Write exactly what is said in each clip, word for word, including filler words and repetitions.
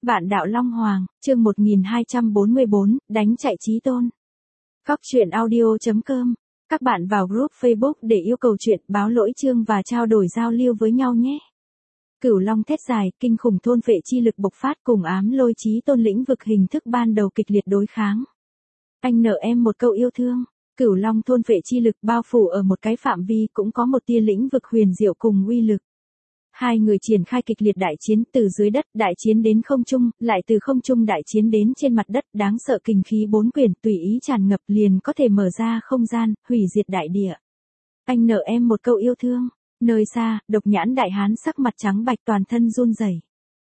Vạn đạo Long Hoàng, chương một nghìn hai trăm bốn mươi bốn, đánh chạy Chí Tôn. Cóc truyện audio chấm com. Các bạn vào group Facebook để yêu cầu chuyện, báo lỗi chương và trao đổi giao lưu với nhau nhé. Cửu Long thét dài, kinh khủng thôn phệ chi lực bộc phát cùng ám lôi Chí Tôn lĩnh vực hình thức ban đầu kịch liệt đối kháng. Anh nợ em một câu yêu thương. Cửu Long thôn phệ chi lực bao phủ ở một cái phạm vi cũng có một tia lĩnh vực huyền diệu cùng uy lực. Hai người triển khai kịch liệt đại chiến từ dưới đất đại chiến đến không trung, lại từ không trung đại chiến đến trên mặt đất, đáng sợ kình khí bốn quyển tùy ý tràn ngập liền có thể mở ra không gian, hủy diệt đại địa. Anh nợ em một câu yêu thương. Nơi xa, độc nhãn đại hán sắc mặt trắng bạch toàn thân run rẩy.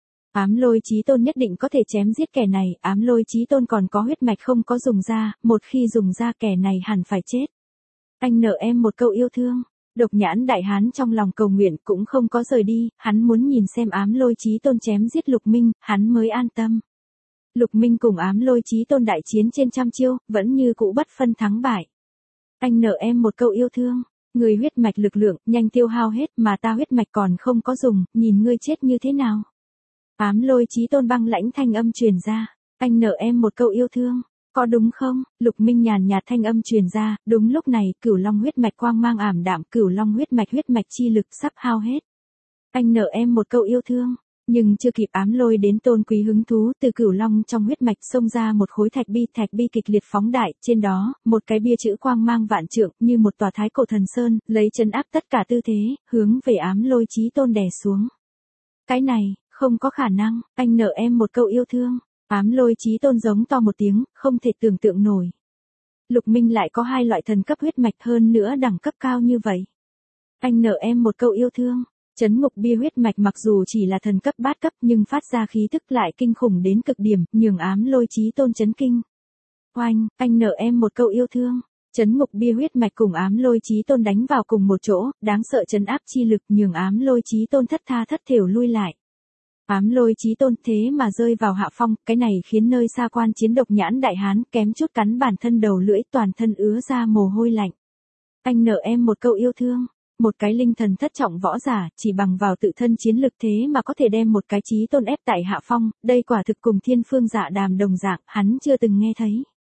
Ám lôi Chí Tôn nhất định có thể chém giết kẻ này, ám lôi Chí Tôn còn có huyết mạch không có dùng ra, một khi dùng ra kẻ này hẳn phải chết. Anh nợ em một câu yêu thương. Độc nhãn đại hán trong lòng cầu nguyện cũng không có rời đi, hắn muốn nhìn xem ám lôi Chí Tôn chém giết Lục Minh, hắn mới an tâm. Lục Minh cùng ám lôi Chí Tôn đại chiến trên trăm chiêu, vẫn như cũ bất phân thắng bại. Anh nợ em một câu yêu thương. Người huyết mạch lực lượng, nhanh tiêu hao hết mà ta huyết mạch còn không có dùng, nhìn ngươi chết như thế nào. Ám lôi Chí Tôn băng lãnh thanh âm truyền ra. Anh nợ em một câu yêu thương. Có đúng không? Lục Minh nhàn nhạt thanh âm truyền ra, đúng lúc này, Cửu Long huyết mạch quang mang ảm đạm, Cửu Long huyết mạch huyết mạch chi lực sắp hao hết. Anh nợ em một câu yêu thương, nhưng chưa kịp ám lôi đến tôn quý hứng thú, từ Cửu Long trong huyết mạch xông ra một khối thạch bi, thạch bi kịch liệt phóng đại, trên đó, một cái bia chữ quang mang vạn trượng, như một tòa thái cổ thần sơn, lấy trấn áp tất cả tư thế, hướng về ám lôi Chí Tôn đè xuống. Cái này, không có khả năng, anh nợ em một câu yêu thương. Ám lôi Chí Tôn giống to một tiếng, không thể tưởng tượng nổi. Lục Minh lại có hai loại thần cấp huyết mạch hơn nữa đẳng cấp cao như vậy. Anh nợ em một câu yêu thương. Chấn ngục bia huyết mạch mặc dù chỉ là thần cấp bát cấp nhưng phát ra khí thức lại kinh khủng đến cực điểm, nhường ám lôi Chí Tôn chấn kinh. Oanh, anh nợ em một câu yêu thương. Chấn ngục bia huyết mạch cùng ám lôi Chí Tôn đánh vào cùng một chỗ, đáng sợ chấn áp chi lực nhường ám lôi Chí Tôn thất tha thất thểu lui lại. Ám lôi Chí Tôn thế mà rơi vào hạ phong, cái này khiến nơi xa quan chiến độc nhãn đại hán kém chút cắn bản thân đầu lưỡi toàn thân ứa ra mồ hôi lạnh. Anh nợ em một câu yêu thương. Một cái linh thần thất trọng võ giả, chỉ bằng vào tự thân chiến lực thế mà có thể đem một cái Chí Tôn ép tại hạ phong, đây quả thực cùng thiên phương dạ đàm đồng dạng, hắn chưa từng nghe thấy.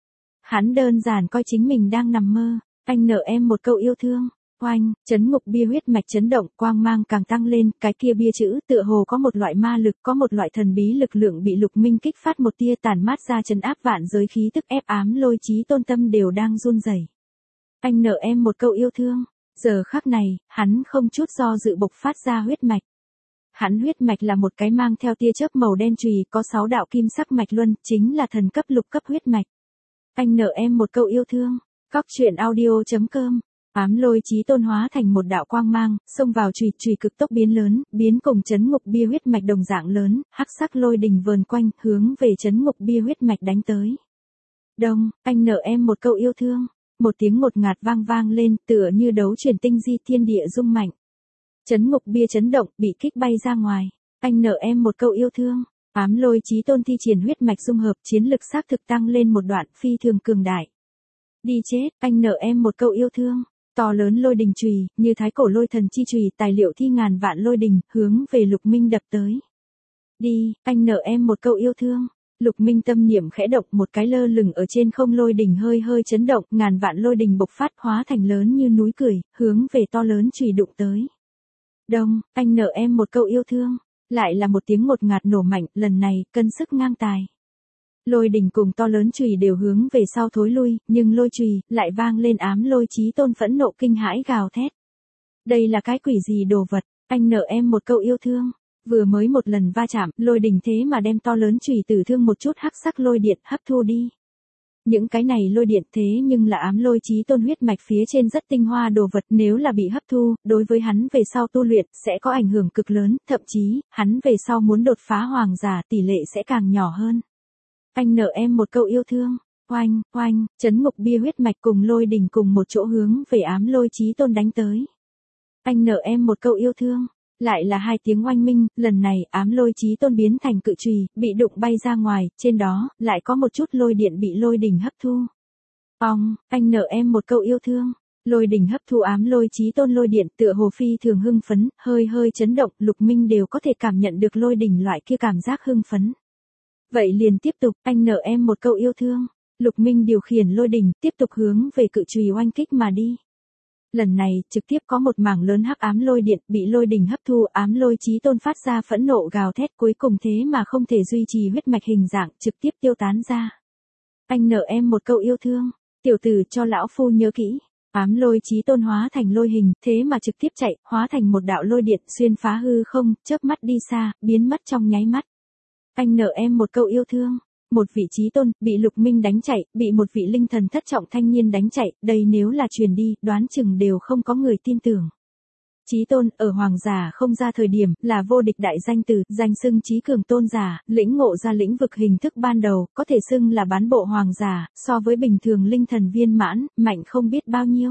Hắn đơn giản coi chính mình đang nằm mơ. Anh nợ em một câu yêu thương. Oanh, chấn ngục bia huyết mạch chấn động, quang mang càng tăng lên, cái kia bia chữ tựa hồ có một loại ma lực, có một loại thần bí lực lượng bị Lục Minh kích phát một tia tản mát ra chấn áp vạn giới khí tức ép ám lôi Chí Tôn tâm đều đang run rẩy. Anh nợ em một câu yêu thương. Giờ khắc này, hắn không chút do dự bộc phát ra huyết mạch. Hắn huyết mạch là một cái mang theo tia chớp màu đen chùy, có sáu đạo kim sắc mạch luân, chính là thần cấp lục cấp huyết mạch. Anh nợ em một câu yêu thương. Cóc truyện audio chấm com. Ám lôi Chí Tôn hóa thành một đạo quang mang, xông vào chùy, chùy cực tốc biến lớn, biến cùng chấn ngục bia huyết mạch đồng dạng lớn, hắc sắc lôi đình vờn quanh, hướng về chấn ngục bia huyết mạch đánh tới. Đông, anh nợ em một câu yêu thương. Một tiếng ngột ngạt vang vang lên, tựa như đấu chuyển tinh di thiên địa rung mạnh. Chấn ngục bia chấn động, bị kích bay ra ngoài. Anh nợ em một câu yêu thương. Ám lôi Chí Tôn thi triển huyết mạch dung hợp, chiến lực xác thực tăng lên một đoạn phi thường cường đại. Đi chết, anh nợ em một câu yêu thương. To lớn lôi đình chùy, như thái cổ lôi thần chi chùy, tài liệu thi ngàn vạn lôi đình, hướng về Lục Minh đập tới. Đi, anh nợ em một câu yêu thương. Lục Minh tâm niệm khẽ động, một cái lơ lửng ở trên không lôi đình hơi hơi chấn động, ngàn vạn lôi đình bộc phát hóa thành lớn như núi cười, hướng về to lớn chùy đụng tới. Đông, anh nợ em một câu yêu thương. Lại là một tiếng ngột ngạt nổ mạnh, lần này, cân sức ngang tài. Lôi đình cùng to lớn chùy đều hướng về sau thối lui, nhưng lôi chùy lại vang lên ám lôi Chí Tôn phẫn nộ kinh hãi gào thét. Đây là cái quỷ gì đồ vật, anh nợ em một câu yêu thương. Vừa mới một lần va chạm, lôi đình thế mà đem to lớn chùy tử thương một chút hắc sắc lôi điện hấp thu đi. Những cái này lôi điện thế nhưng là ám lôi Chí Tôn huyết mạch phía trên rất tinh hoa đồ vật, nếu là bị hấp thu, đối với hắn về sau tu luyện sẽ có ảnh hưởng cực lớn, thậm chí, hắn về sau muốn đột phá hoàng giả tỷ lệ sẽ càng nhỏ hơn. Anh nợ em một câu yêu thương. Oanh, oanh, chấn ngục bia huyết mạch cùng lôi đình cùng một chỗ hướng về ám lôi Chí Tôn đánh tới. Anh nợ em một câu yêu thương. Lại là hai tiếng oanh minh, lần này ám lôi Chí Tôn biến thành cự chùy, bị đụng bay ra ngoài, trên đó, lại có một chút lôi điện bị lôi đình hấp thu. Ong, anh nợ em một câu yêu thương. Lôi đình hấp thu ám lôi Chí Tôn lôi điện tựa hồ phi thường hưng phấn, hơi hơi chấn động, Lục Minh đều có thể cảm nhận được lôi đình loại kia cảm giác hưng phấn. Vậy liền tiếp tục, anh nợ em một câu yêu thương. Lục Minh điều khiển lôi đỉnh, tiếp tục hướng về cự chùy oanh kích mà đi. Lần này, trực tiếp có một mảng lớn hắc ám lôi điện bị lôi đỉnh hấp thu, ám lôi chí tôn phát ra phẫn nộ gào thét, cuối cùng thế mà không thể duy trì huyết mạch hình dạng, trực tiếp tiêu tán ra. Anh nợ em một câu yêu thương, tiểu tử cho lão phu nhớ kỹ. Ám lôi chí tôn hóa thành lôi hình, thế mà trực tiếp chạy, hóa thành một đạo lôi điện xuyên phá hư không, chớp mắt đi xa, biến mất trong nháy mắt. Anh nợ em một câu yêu thương. Một vị chí tôn, bị Lục Minh đánh chạy, bị một vị linh thần thất trọng thanh niên đánh chạy, đây nếu là truyền đi, đoán chừng đều không có người tin tưởng. Chí tôn, ở hoàng giả không ra thời điểm, là vô địch đại danh từ, danh xưng chí cường tôn giả, lĩnh ngộ ra lĩnh vực hình thức ban đầu, có thể xưng là bán bộ hoàng giả, so với bình thường linh thần viên mãn, mạnh không biết bao nhiêu.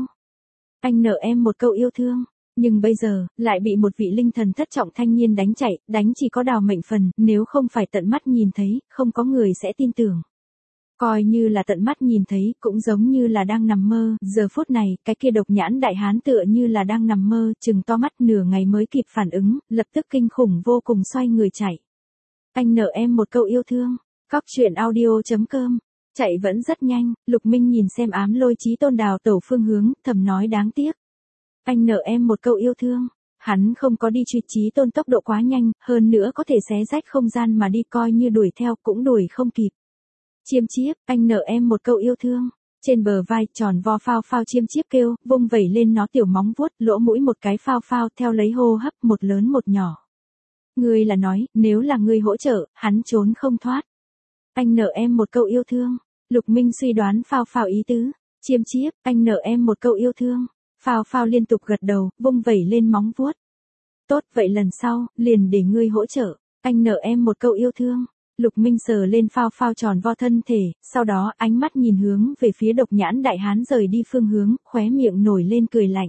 Anh nợ em một câu yêu thương. Nhưng bây giờ, lại bị một vị linh thần thất trọng thanh niên đánh chạy, đánh chỉ có đào mệnh phần, nếu không phải tận mắt nhìn thấy, không có người sẽ tin tưởng. Coi như là tận mắt nhìn thấy, cũng giống như là đang nằm mơ, giờ phút này, cái kia độc nhãn đại hán tựa như là đang nằm mơ, chừng to mắt nửa ngày mới kịp phản ứng, lập tức kinh khủng vô cùng xoay người chạy. Anh nợ em một câu yêu thương, Cóc truyện audio chấm com. Chạy vẫn rất nhanh, Lục Minh nhìn xem ám lôi chí tôn đào tẩu phương hướng, thầm nói đáng tiếc. Anh nợ em một câu yêu thương. Hắn không có đi truy chí tôn tốc độ quá nhanh, hơn nữa có thể xé rách không gian mà đi coi như đuổi theo cũng đuổi không kịp. Chiêm chiếp, anh nợ em một câu yêu thương. Trên bờ vai tròn vo phao phao chiêm chiếp kêu, vung vẩy lên nó tiểu móng vuốt, lỗ mũi một cái phao phao theo lấy hô hấp một lớn một nhỏ. Ngươi là nói, nếu là ngươi hỗ trợ, hắn trốn không thoát. Anh nợ em một câu yêu thương. Lục Minh suy đoán phao phao ý tứ. Chiêm chiếp, anh nợ em một câu yêu thương. Phao phao liên tục gật đầu, vung vẩy lên móng vuốt. Tốt, vậy lần sau, liền để ngươi hỗ trợ. Anh nợ em một câu yêu thương. Lục Minh sờ lên phao phao tròn vo thân thể, sau đó ánh mắt nhìn hướng về phía độc nhãn đại hán rời đi phương hướng, khóe miệng nổi lên cười lạnh.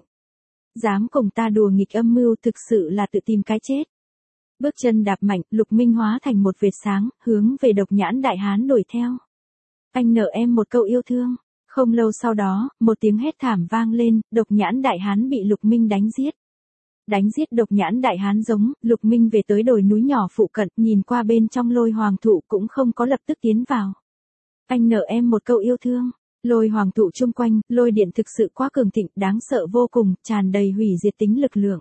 Dám cùng ta đùa nghịch âm mưu thực sự là tự tìm cái chết. Bước chân đạp mạnh, Lục Minh hóa thành một vệt sáng, hướng về độc nhãn đại hán đuổi theo. Anh nợ em một câu yêu thương. Không lâu sau đó, một tiếng hét thảm vang lên, độc nhãn đại hán bị Lục Minh đánh giết. Đánh giết độc nhãn đại hán giống, Lục Minh về tới đồi núi nhỏ phụ cận, nhìn qua bên trong lôi hoàng thụ cũng không có lập tức tiến vào. Anh nợ em một câu yêu thương. Lôi hoàng thụ chung quanh, lôi điện thực sự quá cường thịnh, đáng sợ vô cùng, tràn đầy hủy diệt tính lực lượng.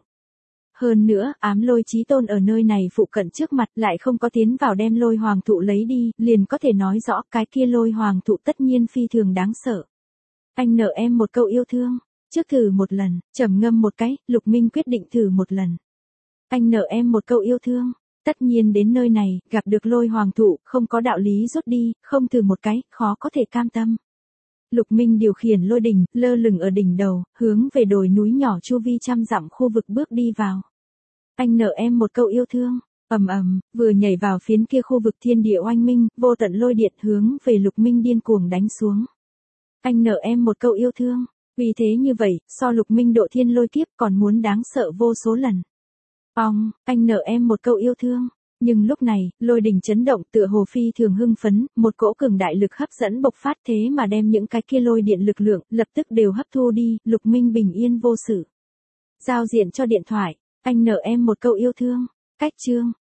Hơn nữa, ám lôi chí tôn ở nơi này phụ cận trước mặt lại không có tiến vào đem lôi hoàng thụ lấy đi, liền có thể nói rõ cái kia lôi hoàng thụ tất nhiên phi thường đáng sợ. Anh nợ em một câu yêu thương. Trước thử một lần, trầm ngâm một cái, Lục Minh quyết định thử một lần. Anh nợ em một câu yêu thương. Tất nhiên đến nơi này, gặp được lôi hoàng thụ, không có đạo lý rút đi, không thử một cái, khó có thể cam tâm. Lục Minh điều khiển lôi đỉnh, lơ lửng ở đỉnh đầu, hướng về đồi núi nhỏ chu vi trăm dặm khu vực bước đi vào. Anh nợ em một câu yêu thương. Ầm ầm, vừa nhảy vào phiến kia khu vực thiên địa oanh minh, vô tận lôi điện hướng về Lục Minh điên cuồng đánh xuống. Anh nợ em một câu yêu thương. Vì thế như vậy, so Lục Minh độ thiên lôi kiếp còn muốn đáng sợ vô số lần. Ong, anh nợ em một câu yêu thương. Nhưng lúc này, lôi đỉnh chấn động tựa hồ phi thường hưng phấn, một cỗ cường đại lực hấp dẫn bộc phát thế mà đem những cái kia lôi điện lực lượng, lập tức đều hấp thu đi, Lục Minh bình yên vô sự. Giao diện cho điện thoại, anh nợ em một câu yêu thương. Cách chương.